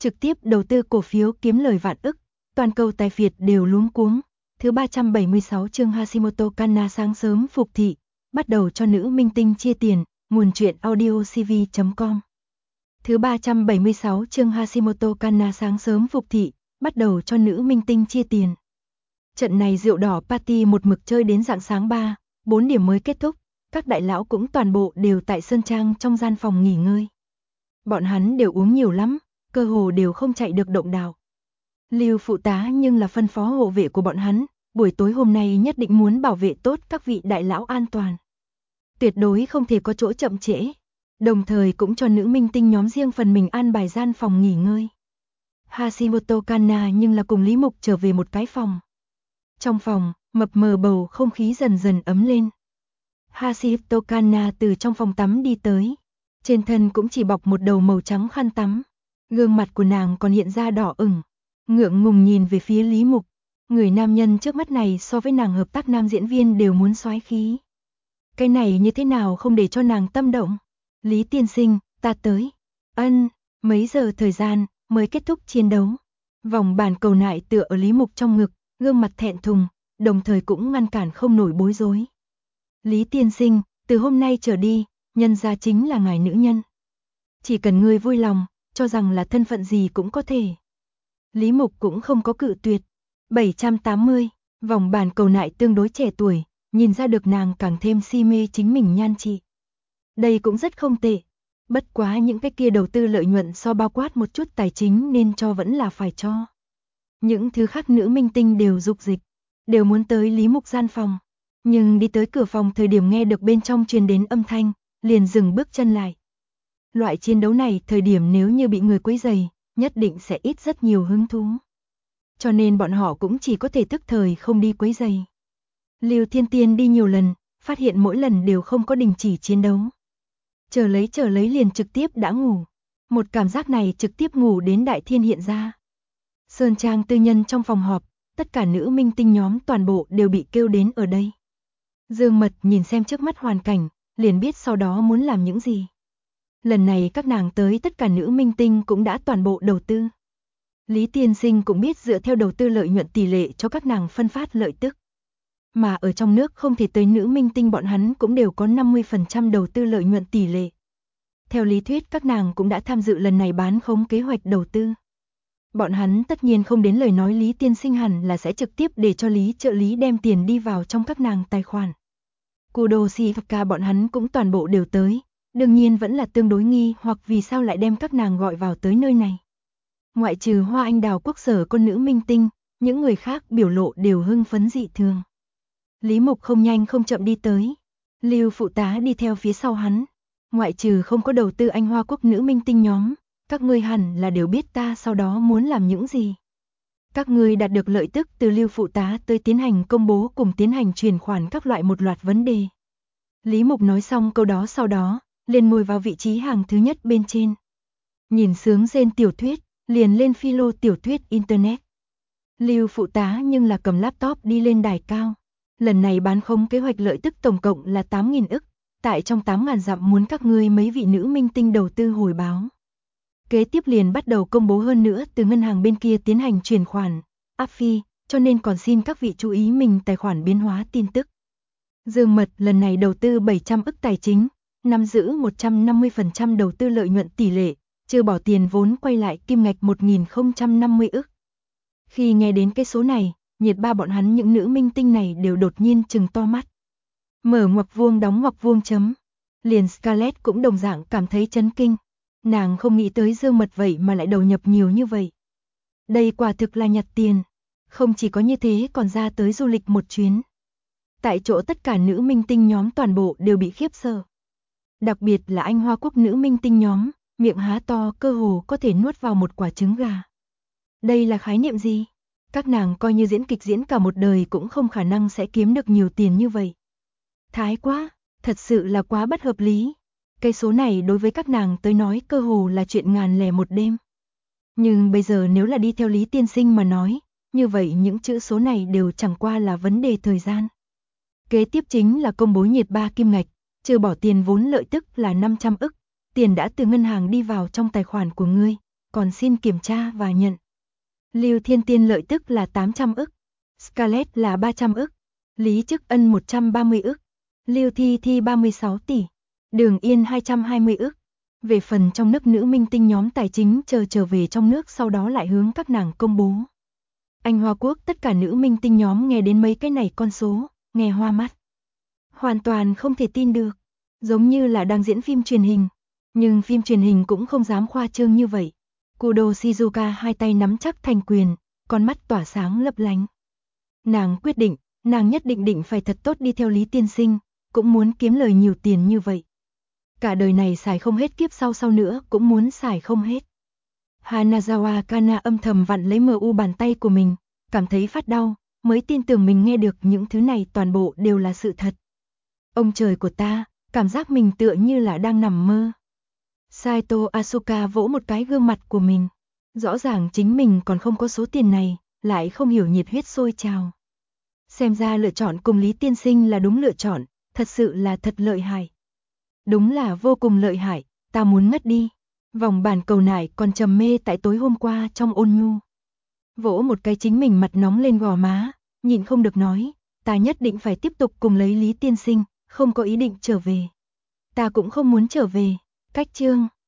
trực tiếp đầu tư cổ phiếu kiếm lời vạn ức, toàn cầu tài phiệt đều luống cuống. Thứ 376 chương Hashimoto Kanna sáng sớm phục thị, bắt đầu cho nữ minh tinh chia tiền, nguồn truyện audiocv.com. Thứ 376 chương Hashimoto Kanna sáng sớm phục thị, bắt đầu cho nữ minh tinh chia tiền. Trận này rượu đỏ party một mực chơi đến rạng sáng 4 điểm mới kết thúc, các đại lão cũng toàn bộ đều tại Sơn Trang trong gian phòng nghỉ ngơi. Bọn hắn đều uống nhiều lắm, cơ hồ đều không chạy được động đào. Lưu phụ tá nhưng là phân phó hộ vệ của bọn hắn, buổi tối hôm nay nhất định muốn bảo vệ tốt các vị đại lão an toàn. Tuyệt đối không thể có chỗ chậm trễ, đồng thời cũng cho nữ minh tinh nhóm riêng phần mình an bài gian phòng nghỉ ngơi. Hashimoto Kanna nhưng là cùng Lý Mục trở về một cái phòng. Trong phòng, mập mờ bầu không khí dần dần ấm lên. Hashimoto Kanna từ trong phòng tắm đi tới, trên thân cũng chỉ bọc một đầu màu trắng khăn tắm. Gương mặt của nàng còn hiện ra đỏ ửng, ngượng ngùng nhìn về phía Lý Mục. Người nam nhân trước mắt này so với nàng hợp tác nam diễn viên đều muốn soái khí. Cái này như thế nào không để cho nàng tâm động? Lý tiên sinh, ta tới. Ân, mấy giờ thời gian mới kết thúc chiến đấu? Vòng bàn cầu nại tựa ở Lý Mục trong ngực, gương mặt thẹn thùng, đồng thời cũng ngăn cản không nổi bối rối. Lý tiên sinh, từ hôm nay trở đi, nhân gia chính là ngài nữ nhân. Chỉ cần ngươi vui lòng, cho rằng là thân phận gì cũng có thể. Lý Mục cũng không có cự tuyệt. 780, vòng bàn cầu nại tương đối trẻ tuổi, nhìn ra được nàng càng thêm si mê chính mình nhan trị. Đây cũng rất không tệ. Bất quá những cái kia đầu tư lợi nhuận so bao quát một chút tài chính nên cho vẫn là phải cho. Những thứ khác nữ minh tinh đều dục dịch, đều muốn tới Lý Mục gian phòng. Nhưng đi tới cửa phòng thời điểm nghe được bên trong truyền đến âm thanh, liền dừng bước chân lại. Loại chiến đấu này thời điểm nếu như bị người quấy rầy, nhất định sẽ ít rất nhiều hứng thú. Cho nên bọn họ cũng chỉ có thể tức thời không đi quấy rầy. Lưu Thiên Tiên đi nhiều lần, phát hiện mỗi lần đều không có đình chỉ chiến đấu. Chờ lấy liền trực tiếp đã ngủ. Một cảm giác này trực tiếp ngủ đến đại thiên hiện ra. Sơn Trang tư nhân trong phòng họp, tất cả nữ minh tinh nhóm toàn bộ đều bị kêu đến ở đây. Dương Mật nhìn xem trước mắt hoàn cảnh, liền biết sau đó muốn làm những gì. Lần này các nàng tới tất cả nữ minh tinh cũng đã toàn bộ đầu tư. Lý tiên sinh cũng biết dựa theo đầu tư lợi nhuận tỷ lệ cho các nàng phân phát lợi tức. Mà ở trong nước không thể tới nữ minh tinh bọn hắn cũng đều có 50% đầu tư lợi nhuận tỷ lệ. Theo lý thuyết các nàng cũng đã tham dự lần này bán khống kế hoạch đầu tư. Bọn hắn tất nhiên không đến lời nói Lý tiên sinh hẳn là sẽ trực tiếp để cho Lý trợ lý đem tiền đi vào trong các nàng tài khoản. Kudoshi Fuka bọn hắn cũng toàn bộ đều tới, đương nhiên vẫn là tương đối nghi hoặc vì sao lại đem các nàng gọi vào tới nơi này. Ngoại trừ Hoa Anh Đào quốc sở con nữ minh tinh, những người khác biểu lộ đều hưng phấn dị thường. Lý Mục không nhanh không chậm đi tới, Lưu phụ tá đi theo phía sau hắn. Ngoại trừ không có đầu tư Anh Hoa quốc nữ minh tinh nhóm, các ngươi hẳn là đều biết ta sau đó muốn làm những gì. Các ngươi đạt được lợi tức từ Lưu phụ tá tới tiến hành công bố cùng tiến hành chuyển khoản các loại một loạt vấn đề. Lý Mục nói xong câu đó sau đó, liền ngồi vào vị trí hàng thứ nhất bên trên. Nhìn sướng rên tiểu thuyết, liền lên philo tiểu thuyết internet. Lưu phụ tá nhưng là cầm laptop đi lên đài cao. Lần này bán khống kế hoạch lợi tức tổng cộng là 8.000 ức, tại trong 8.000 dặm muốn các ngươi mấy vị nữ minh tinh đầu tư hồi báo. Kế tiếp liền bắt đầu công bố hơn nữa từ ngân hàng bên kia tiến hành chuyển khoản, áp phi, cho nên còn xin các vị chú ý mình tài khoản biến hóa tin tức. Dương Mật lần này đầu tư 700 ức tài chính, nắm giữ 150% đầu tư lợi nhuận tỷ lệ, trừ bỏ tiền vốn quay lại kim ngạch 1050 ức. Khi nghe đến cái số này, nhiệt ba bọn hắn những nữ minh tinh này đều đột nhiên trừng to mắt. Mở ngoặc vuông đóng ngoặc vuông chấm. Liền Scarlett cũng đồng dạng cảm thấy chấn kinh. Nàng không nghĩ tới Dương Mật vậy mà lại đầu nhập nhiều như vậy. Đây quả thực là nhặt tiền. Không chỉ có như thế còn ra tới du lịch một chuyến. Tại chỗ tất cả nữ minh tinh nhóm toàn bộ đều bị khiếp sợ. Đặc biệt là Anh Hoa quốc nữ minh tinh nhóm, miệng há to cơ hồ có thể nuốt vào một quả trứng gà. Đây là khái niệm gì? Các nàng coi như diễn kịch diễn cả một đời cũng không khả năng sẽ kiếm được nhiều tiền như vậy. Thái quá, thật sự là quá bất hợp lý. Cái số này đối với các nàng tới nói cơ hồ là chuyện ngàn lẻ một đêm. Nhưng bây giờ nếu là đi theo Lý tiên sinh mà nói, như vậy những chữ số này đều chẳng qua là vấn đề thời gian. Kế tiếp chính là công bố nhiệt ba kim ngạch, trừ bỏ tiền vốn lợi tức là 500 ức, tiền đã từ ngân hàng đi vào trong tài khoản của ngươi, còn xin kiểm tra và nhận. Lưu Thiên Tiên lợi tức là 800 ức, Scarlett là 300 ức, Lý Chức Ân 130 ức, Lưu Thi Thi 36 tỷ, Đường Yên 220 ức. Về phần trong nước nữ minh tinh nhóm tài chính trở về trong nước sau đó lại hướng các nàng công bố. Anh Hoa Quốc tất cả nữ minh tinh nhóm nghe đến mấy cái này con số, nghe hoa mắt. Hoàn toàn không thể tin được, giống như là đang diễn phim truyền hình. Nhưng phim truyền hình cũng không dám khoa trương như vậy. Kudo Shizuka hai tay nắm chắc thành quyền, con mắt tỏa sáng lấp lánh. Nàng quyết định, nàng nhất định phải thật tốt đi theo Lý tiên sinh, cũng muốn kiếm lời nhiều tiền như vậy. Cả đời này xài không hết, kiếp sau nữa cũng muốn xài không hết. Hanazawa Kana âm thầm vặn lấy MU bàn tay của mình, cảm thấy phát đau, mới tin tưởng mình nghe được những thứ này toàn bộ đều là sự thật. Ông trời của ta, cảm giác mình tựa như là đang nằm mơ. Saito Asuka vỗ một cái gương mặt của mình. Rõ ràng chính mình còn không có số tiền này, lại không hiểu nhiệt huyết sôi trào. Xem ra lựa chọn cùng Lý tiên sinh là đúng lựa chọn, thật sự là thật lợi hại. Đúng là vô cùng lợi hại, ta muốn ngất đi. Vòng bàn cầu nải còn trầm mê tại tối hôm qua trong ôn nhu. Vỗ một cái chính mình mặt nóng lên gò má, nhịn không được nói, ta nhất định phải tiếp tục cùng lấy Lý tiên sinh, không có ý định trở về. Ta cũng không muốn trở về. Cách chương